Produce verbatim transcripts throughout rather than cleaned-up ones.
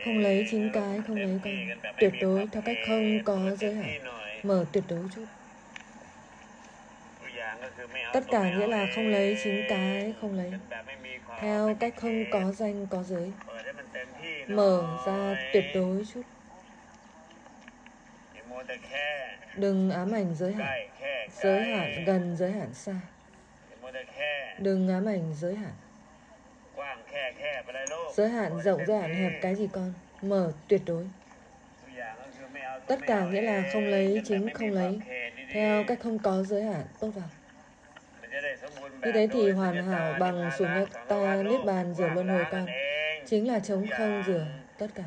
không lấy chính cái, không lấy con. Tuyệt đối theo cách không có giới hạn. Mở tuyệt đối chút. Tất cả nghĩa là không lấy chính cái, không lấy. Theo cách không có danh, có giới. Mở ra tuyệt đối chút. Đừng ám ảnh giới hạn. Giới hạn gần, giới hạn xa. Đừng ám ảnh giới hạn. Giới hạn rộng, giới hạn hẹp cái gì con? Mở tuyệt đối. Tất cả nghĩa là không lấy chính, không lấy. Theo cách không có giới hạn, tốt vào. Như thế thì hoàn hảo bằng Sunyata Niết Bàn rửa luân hồi con. Chính là trống không rửa tất cả.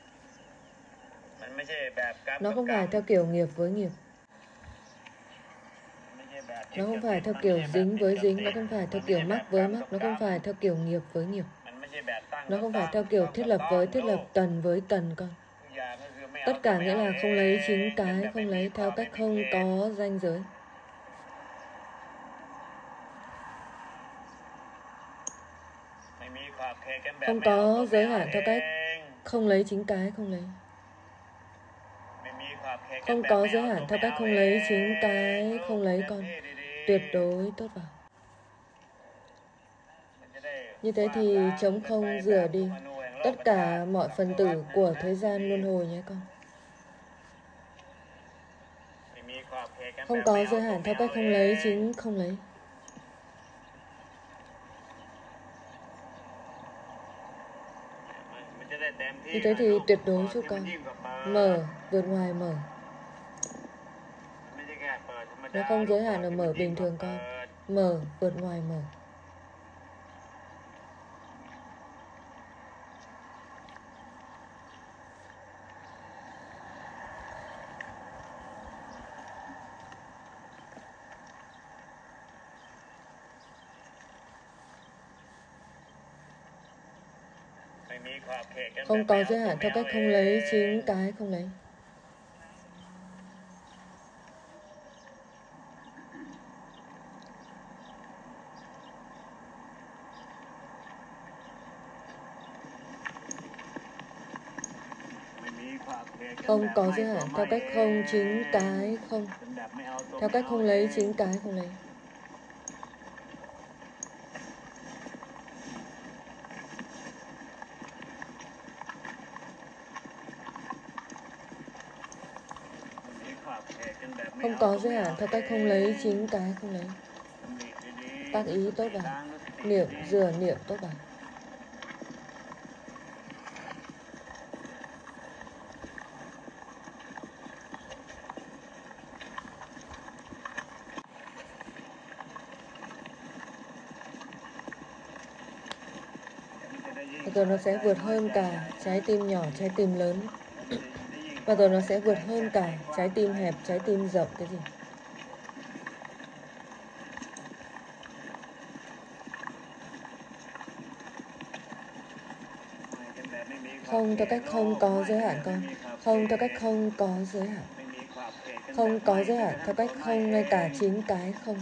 Nó không phải theo kiểu nghiệp với nghiệp. Nó không phải theo kiểu dính với dính. Nó không phải theo kiểu mắc với mắc. Nó không phải theo kiểu nghiệp với nghiệp. Nó không phải theo kiểu thiết lập với thiết lập, tần với tần con. Tất cả nghĩa là không lấy chính cái, không lấy theo cách không có ranh giới. Không có giới hạn theo cách không lấy chính cái, không lấy. Không có giới hạn theo cách không lấy chính cái, không lấy con. Tuyệt đối tốt vào. Như thế thì trống không rửa đi tất cả mọi phần tử của thế gian luân hồi nhé con. Không có giới hạn theo cách không lấy chính, không lấy. Như thế thì tuyệt đối cho con. Mở, vượt ngoài mở. Nó không giới hạn ở mở bình thường con. Mở, vượt ngoài mở. Không có giới hạn theo cách không lấy chính cái, không lấy. Không có giới hạn theo cách không chính cái, không. Theo cách không lấy chính cái, không lấy. Không có giới hạn theo cách không lấy chính cái, không lấy. Tác ý tốt vào. Niệm, rửa niệm tốt vào. Và rồi nó sẽ vượt hơn cả trái tim nhỏ, trái tim lớn. Và rồi nó sẽ vượt hơn cả trái tim hẹp, trái tim rộng cái gì. Không theo cách không có giới hạn con. Không theo cách không có giới hạn. Không có giới hạn theo cách không ngay cả chính cái không.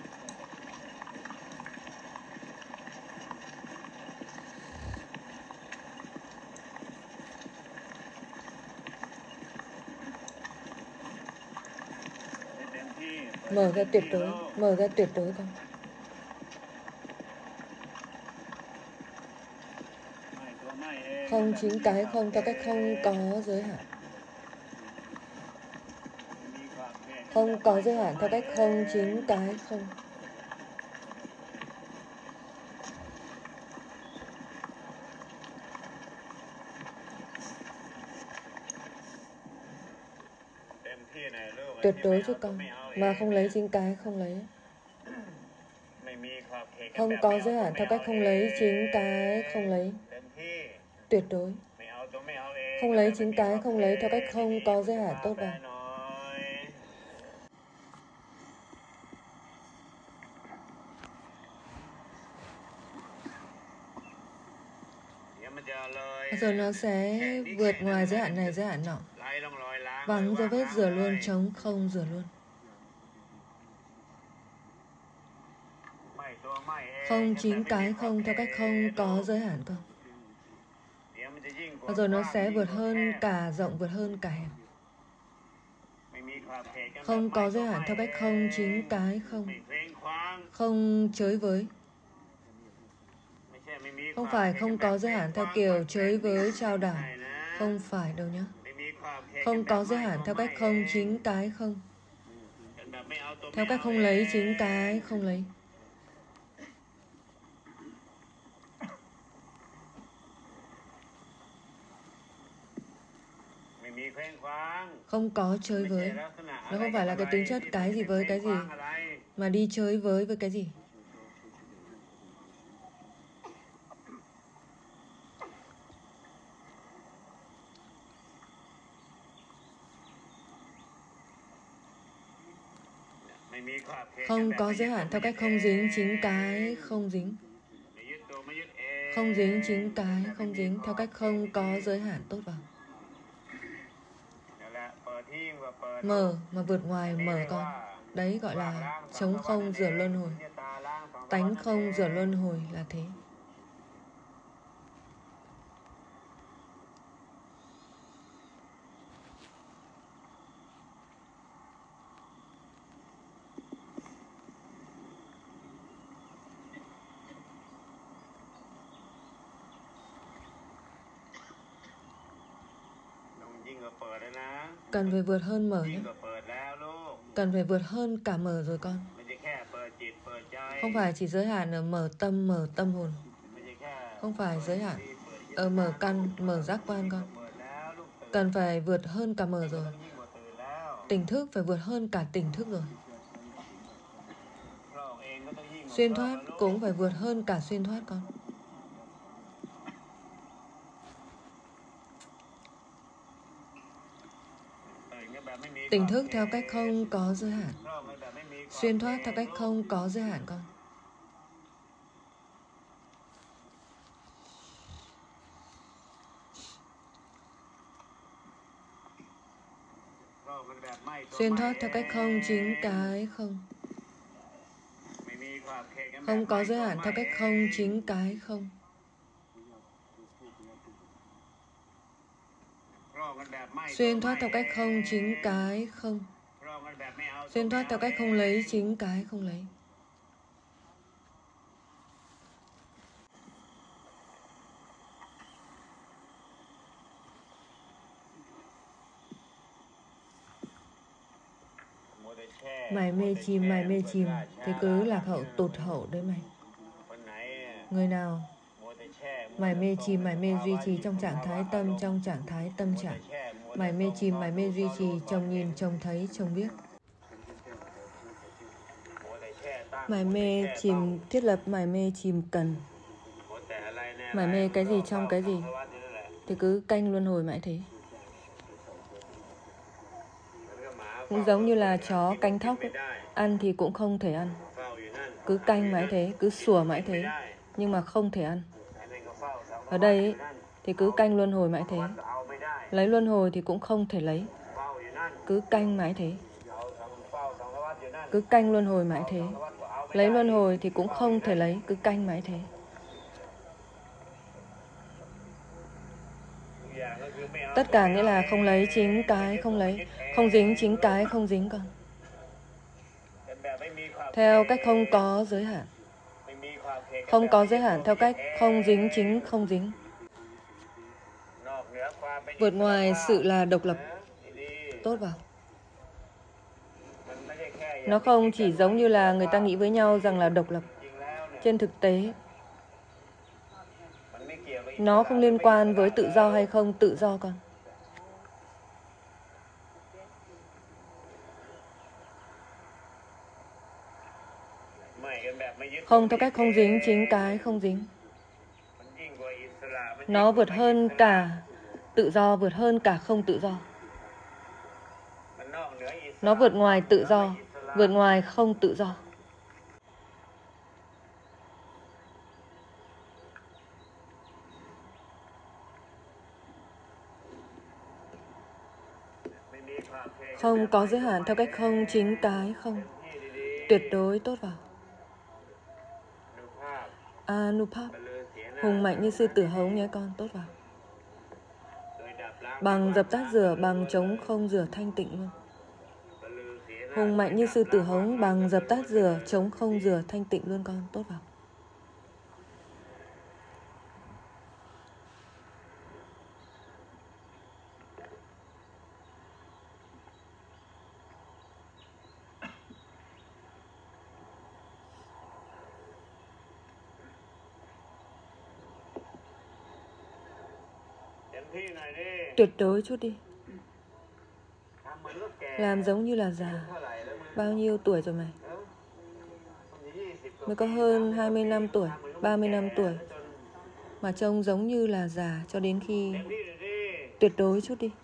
Mở ra tuyệt đối, mở ra tuyệt đối con. Không chính cái không theo cách không có giới hạn. Không có giới hạn theo cách không chính cái không. Tuyệt đối cho con, mà không lấy chính cái không lấy. Không có giới hạn theo cách không lấy chính cái không lấy. Tuyệt đối. Không lấy chính cái không lấy theo cách không có giới hạn tốt vào. Rồi nó sẽ vượt ngoài giới hạn này, giới hạn nọ. Bằng dấu vết rửa luôn, trống không rửa luôn. Không chính cái không theo cách không có giới hạn con. và rồi nó sẽ vượt hơn cả rộng, vượt hơn cả hẹp. Không có giới hạn theo cách không chính cái không. Không chới với. Không phải không có giới hạn theo kiểu chới với trao đảo. Không phải đâu nhé. Không có giới hạn theo cách không chính cái không. Theo cách không lấy chính cái không lấy. Không có chơi với. Nó không phải là cái tính chất cái gì với cái gì, mà đi chơi với với cái gì. Không có giới hạn theo cách không dính chính cái không dính. Không dính chính cái không dính theo cách không có giới hạn. Tốt vào. Mở mà vượt ngoài mở con. Đấy gọi là chống không rửa luân hồi. Tánh không rửa luân hồi là thế. Cần phải vượt hơn mở nhé. Cần phải vượt hơn cả mở rồi con. Không phải chỉ giới hạn ở mở tâm, mở tâm hồn. Không phải giới hạn ở mở căn, mở giác quan con. Cần phải vượt hơn cả mở rồi. Tỉnh thức phải vượt hơn cả tỉnh thức rồi. Xuyên thoát cũng phải vượt hơn cả xuyên thoát con. Tỉnh thức theo cách không có giới hạn. Xuyên thoát theo cách không có giới hạn con. Xuyên thoát theo cách không chính cái không. Không có giới hạn theo cách không chính cái không. Xuyên thoát theo cách không chính cái không. Xuyên thoát theo cách không lấy chính cái không lấy. Mày mê chìm, mày mê chìm, thế cứ lạc hậu tụt hậu đấy mày. Người nào mày mê chìm, mày mê duy trì trong trạng thái tâm, trong trạng thái tâm trạng. Mày mê chìm, mày mê duy trì, trông nhìn, trông thấy, trông biết. Mày mê chìm thiết lập, mày mê chìm cần. Mày mê cái gì trong cái gì, thì cứ canh luân hồi mãi thế. Cũng giống như là chó canh thóc ấy. Ăn thì cũng không thể ăn. Cứ canh mãi thế, cứ sủa mãi thế, nhưng mà không thể ăn. Ở đây ấy, thì cứ canh luân hồi mãi thế. Lấy luân hồi thì cũng không thể lấy. Cứ canh mãi thế. Cứ canh luân hồi mãi thế. Lấy luân hồi thì cũng không thể lấy. Cứ canh mãi thế. Tất cả nghĩa là không lấy chính cái không lấy. Không dính chính cái không dính con. Theo cách không có giới hạn. Không có giới hạn theo cách không dính chính không dính. Vượt ngoài sự là độc lập. Tốt vào. Nó không chỉ giống như là người ta nghĩ với nhau rằng là độc lập. Trên thực tế, nó không liên quan với tự do hay không tự do con. Không theo cách không dính chính cái không dính. Nó vượt hơn cả tự do, vượt hơn cả không tự do. Nó vượt ngoài tự do, vượt ngoài không tự do. Không có giới hạn theo cách không chính cái không. Tuyệt đối tốt vào. Anupap, hùng mạnh như sư tử hống nhé con, tốt vào. bằng dập tắt rửa, bằng chống không rửa thanh tịnh luôn. Hùng mạnh như sư tử hống, bằng dập tắt rửa, chống không rửa thanh tịnh luôn con. Tốt vào. Tuyệt đối chút đi. Làm giống như là già. Bao nhiêu tuổi rồi mày? Mới có hơn hai mươi năm tuổi, ba mươi năm tuổi mà trông giống như là già cho đến khi... Tuyệt đối chút đi.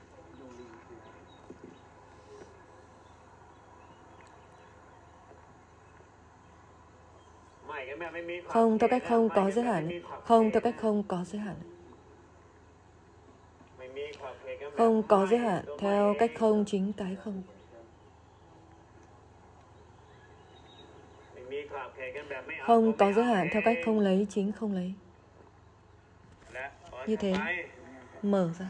Không theo cách không có giới hạn. Không theo cách không có giới hạn. Không có giới hạn theo cách không chính cái không. Không có giới hạn theo cách không lấy chính không lấy. Như thế, mở ra.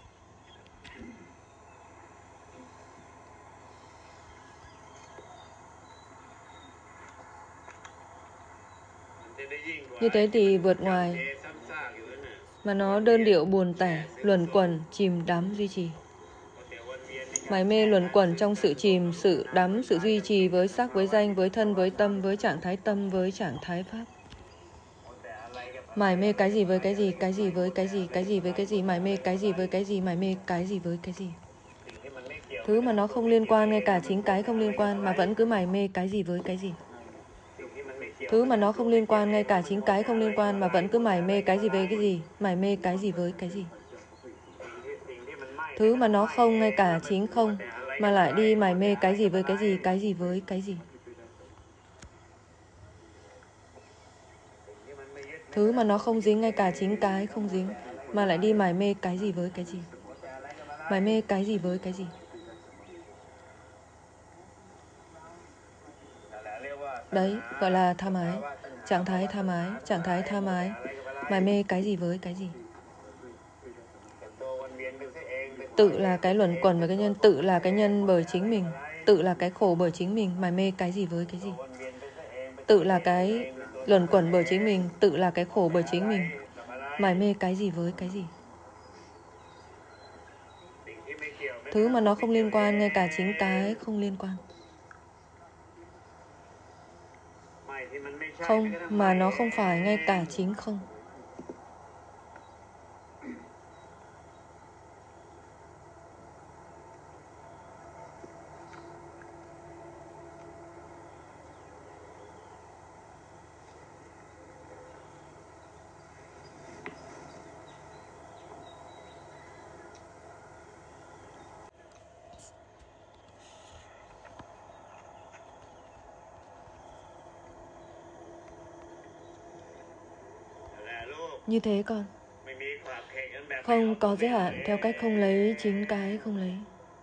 Như thế thì vượt ngoài, mà nó đơn điệu buồn tẻ, luẩn quẩn, chìm đắm, duy trì. Mải mê luẩn quẩn trong sự chìm, sự đắm, sự duy trì với sắc, với danh, với thân, với tâm, với trạng thái tâm, với trạng thái pháp. Mải mê cái gì với cái gì, cái gì với cái gì, cái gì với cái gì, mải mê cái gì với cái gì, mải mê cái gì với cái gì. Thứ mà nó không liên quan, ngay cả chính cái không liên quan mà vẫn cứ mải mê cái gì với cái gì. Thứ mà nó không liên quan, ngay cả chính cái không liên quan mà vẫn cứ mải mê cái gì với cái gì, mải mê cái gì với cái gì. Thứ mà nó không, ngay cả chính không mà lại đi mải mê cái gì với cái gì, cái gì với cái gì. Thứ mà nó không dính, ngay cả chính cái không dính mà lại đi mải mê cái gì với cái gì. Mải mê cái gì với cái gì. Đấy gọi là tham ái. Trạng thái tham ái, trạng thái tham ái. Mải mê cái gì với cái gì. Tự là cái luẩn quẩn với cái nhân, tự là cái nhân bởi chính mình, tự là cái khổ bởi chính mình, mải mê cái gì với cái gì. Tự là cái luẩn quẩn bởi chính mình, tự là cái khổ bởi chính mình, mải mê cái gì với cái gì. Thứ mà nó không liên quan, ngay cả chính cái không liên quan. Không mà nó không phải, ngay cả chính không. Như thế con. Không có giới hạn theo cách không lấy chính cái không lấy.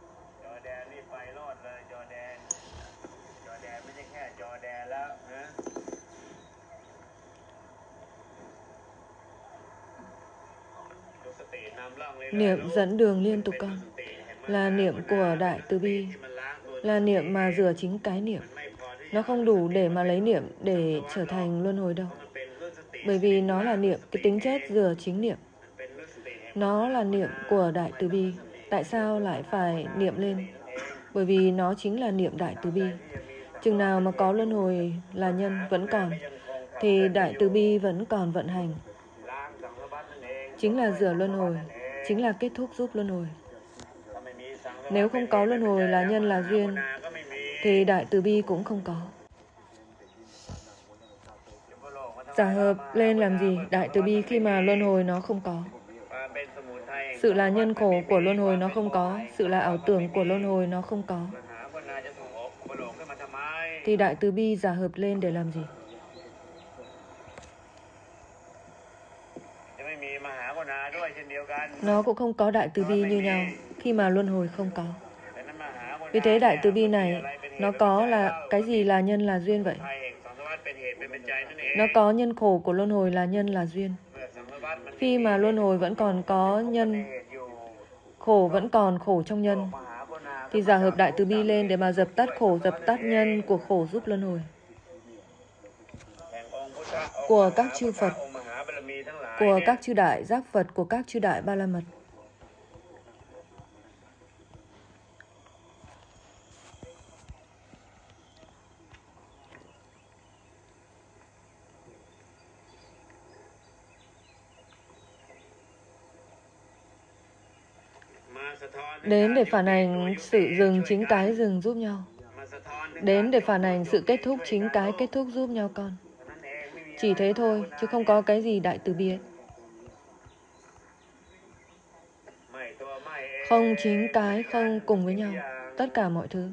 Niệm dẫn đường liên tục con. Là niệm của Đại Từ Bi. Là niệm mà rửa chính cái niệm. Nó không đủ để mà lấy niệm để trở thành luân hồi đâu. Bởi vì nó là niệm, cái tính chất rửa chính niệm. Nó là niệm của Đại Từ Bi. Tại sao lại phải niệm lên? Bởi vì nó chính là niệm Đại Từ Bi. Chừng nào mà có luân hồi là nhân vẫn còn, thì Đại Từ Bi vẫn còn vận hành. Chính là rửa luân hồi, chính là kết thúc giúp luân hồi. Nếu không có luân hồi là nhân là duyên, thì Đại Từ Bi cũng không có. Giả hợp lên làm gì Đại Từ Bi khi mà luân hồi nó không có. Sự là nhân khổ của luân hồi nó không có, sự là ảo tưởng của luân hồi nó không có. Thì Đại Từ Bi giả hợp lên để làm gì? Nó cũng không có Đại Từ Bi như nhau khi mà luân hồi không có. Vì thế Đại Từ Bi này nó có là cái gì là nhân là duyên vậy? Nó có nhân khổ của luân hồi là nhân là duyên. Khi mà luân hồi vẫn còn có nhân khổ vẫn còn khổ trong nhân, thì giả hợp đại từ bi lên để mà dập tắt khổ, dập tắt nhân của khổ, giúp luân hồi. Của các chư Phật, của các chư đại giác Phật, của các chư đại ba la mật. Đến để phản ảnh sự dừng chính cái dừng giúp nhau. Đến để phản ảnh sự kết thúc chính cái kết thúc giúp nhau con. Chỉ thế thôi, chứ không có cái gì đại từ bi ấy. Không chính cái không cùng với nhau, tất cả mọi thứ.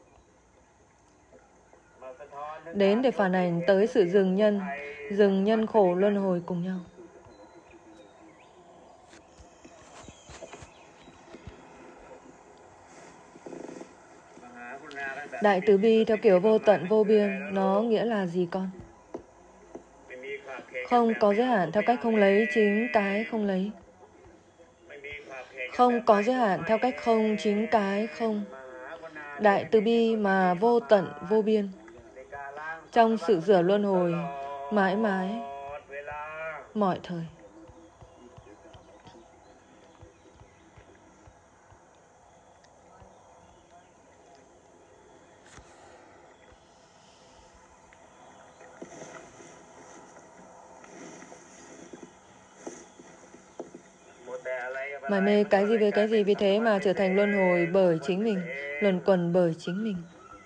Đến để phản ảnh tới sự dừng nhân, dừng nhân khổ luân hồi cùng nhau. Đại từ bi theo kiểu vô tận vô biên, nó nghĩa là gì con? Không có giới hạn theo cách không lấy chính cái không lấy. Không có giới hạn theo cách không chính cái không. Đại từ bi mà vô tận vô biên, trong sự rửa luân hồi mãi mãi, mọi thời. Mải mê cái gì với cái gì, vì thế mà trở thành luân hồi bởi chính mình, luẩn quẩn bởi chính mình.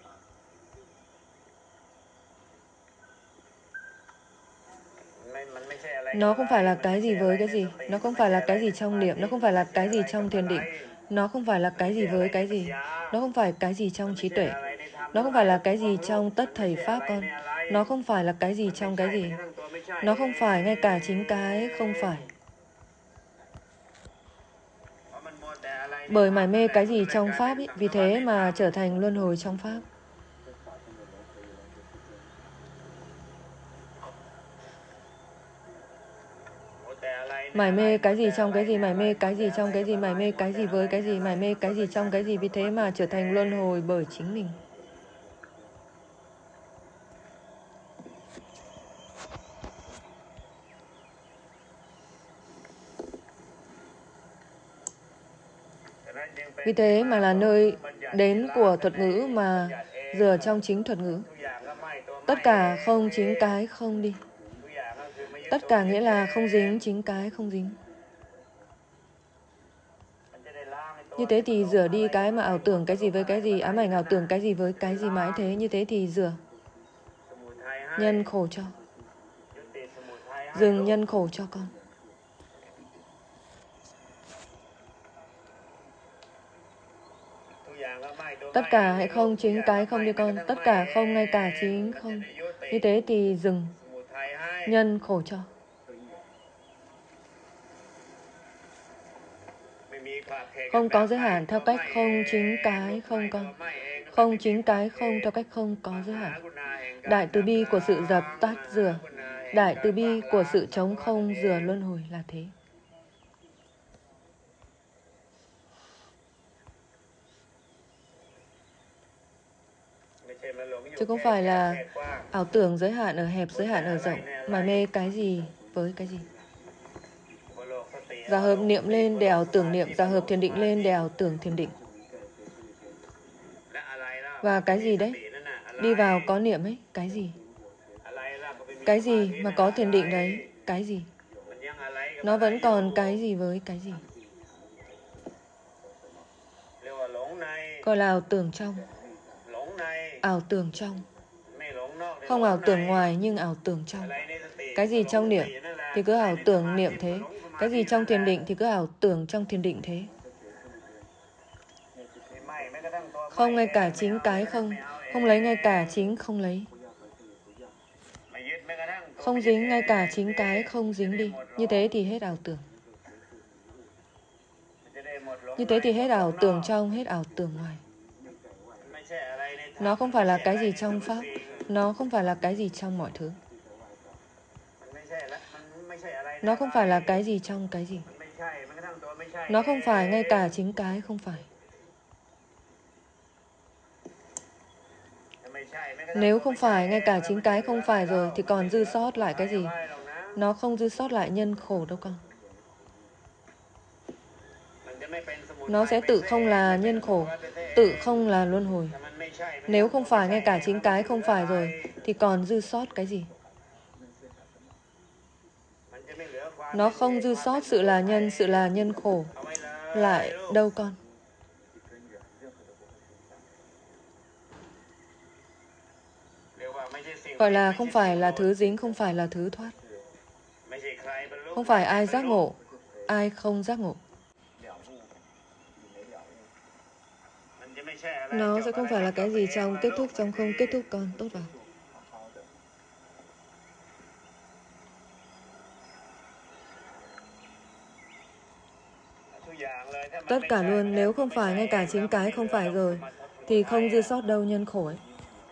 Nó không phải là cái gì với cái gì, nó không phải là cái gì trong niệm, nó không phải là cái gì trong thiền định, nó không phải là cái gì với cái gì, nó không phải cái gì trong trí tuệ, nó không phải là cái gì trong tất thầy Pháp con, nó không phải là cái gì trong cái gì, nó không phải ngay cả chính cái không phải. Bởi mải mê cái gì trong Pháp ý, vì thế mà trở thành luân hồi trong Pháp. Mải mê cái gì trong cái gì, mải mê cái gì trong cái gì, mải mê cái gì với cái gì, mải mê cái gì trong cái gì, vì thế mà trở thành luân hồi bởi chính mình. Vì thế mà là nơi đến của thuật ngữ mà dựa trong chính thuật ngữ. Tất cả không chính cái không đi. Tất cả nghĩa là không dính chính cái không dính. Như thế thì rửa đi cái mà ảo tưởng cái gì với cái gì, ám ảnh ảo tưởng cái gì với cái gì mãi thế. Như thế thì rửa nhân khổ cho. Dừng nhân khổ cho con. Tất cả hãy không chính cái không đi con. Tất cả không ngay cả chính không. Như thế thì dừng nhân khổ cho. Không có giới hạn theo cách không chính cái không con. Không chính cái không theo cách không có giới hạn. Đại từ bi của sự dập tắt rửa. Đại từ bi của sự chống không rửa luân hồi là thế. Chứ không phải là ảo tưởng giới hạn ở hẹp, giới hạn ở rộng. Mải mê cái gì với cái gì. Giả hợp niệm lên để ảo tưởng niệm, giả hợp thiền định lên để ảo tưởng thiền định. Và cái gì đấy? Đi vào có niệm ấy, cái gì? Cái gì mà có thiền định đấy? Cái gì? Nó vẫn còn cái gì với cái gì? Gọi là ảo tưởng trong. Ảo tưởng trong. Không ảo tưởng ngoài nhưng ảo tưởng trong. Cái gì trong niệm thì cứ ảo tưởng niệm thế. Cái gì trong thiền định thì cứ ảo tưởng trong thiền định thế. Không ngay cả chính cái không. Không lấy ngay cả chính không lấy. Không dính ngay cả chính cái không dính đi. Như thế thì hết ảo tưởng. Như thế thì hết ảo tưởng trong, hết ảo tưởng ngoài. Nó không phải là cái gì trong Pháp. Nó không phải là cái gì trong mọi thứ. Nó không phải là cái gì trong cái gì. Nó không phải ngay cả chính cái không phải. Nếu không phải ngay cả chính cái không phải rồi thì còn dư sót lại cái gì? Nó không dư sót lại nhân khổ đâu con. Nó sẽ tự không là nhân khổ, tự không là luân hồi. Nếu không phải ngay cả chính cái không phải rồi thì còn dư sót cái gì? Nó không dư sót sự là nhân, sự là nhân khổ lại đâu con. Gọi là không phải là thứ dính, không phải là thứ thoát. Không phải ai giác ngộ, ai không giác ngộ. Nó sẽ không phải là cái gì trong kết thúc, trong không kết thúc con. Tốt vào. Tất cả luôn, nếu không phải ngay cả chính cái không phải rồi thì không dư sót đâu nhân khổ ấy.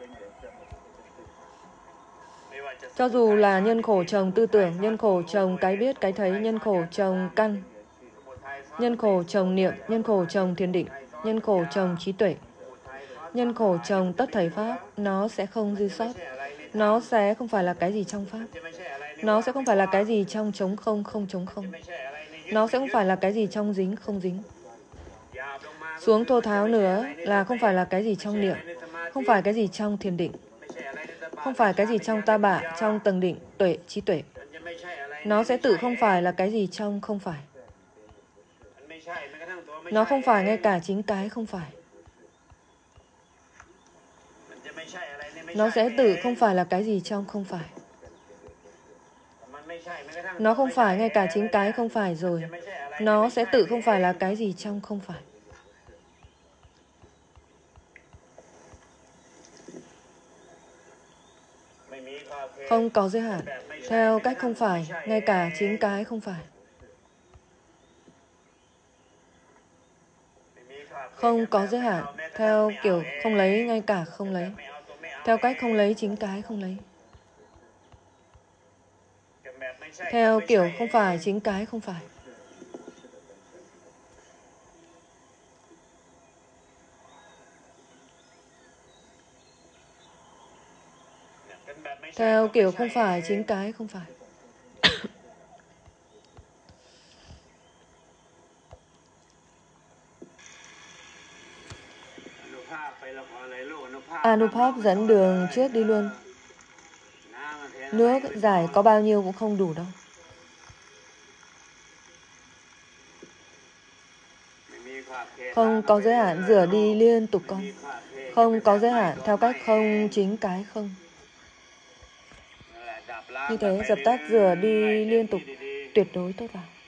Cho dù là nhân khổ trồng tư tưởng, nhân khổ trồng cái biết, cái thấy, nhân khổ trồng căn, nhân khổ trồng niệm, nhân khổ trồng thiền định, nhân khổ trồng trí tuệ, nhân khổ trồng tất thầy pháp, nó sẽ không dư sót. Nó sẽ không phải là cái gì trong pháp. Nó sẽ không phải là cái gì trong trống không, không trống không. Nó sẽ không phải là cái gì trong dính, không dính. Xuống thô tháo nữa là không phải là cái gì trong niệm, không phải cái gì trong thiền định, không phải cái gì trong ta bạ, trong tầng định, tuệ, trí tuệ. Nó sẽ tự không phải là cái gì trong không phải. Nó không phải ngay cả chính cái không phải. Nó sẽ tự không phải là cái gì trong không phải. Nó không phải ngay cả chính cái không phải rồi. Nó sẽ tự không phải là cái gì trong không phải. Không có giới hạn, theo cách không phải, ngay cả chính cái không phải. Không có giới hạn, theo kiểu không lấy ngay cả không lấy. Theo cách không lấy chính cái không lấy. Theo kiểu không phải chính cái không phải. Theo kiểu không phải chính cái không phải. Anupap dẫn đường trước đi luôn. Nước giải có bao nhiêu cũng không đủ đâu. Không có giới hạn, rửa đi liên tục con. Không có giới hạn, theo cách không chính cái không. Như thế, dập tắt, rửa đi liên tục, tuyệt đối tốt vào.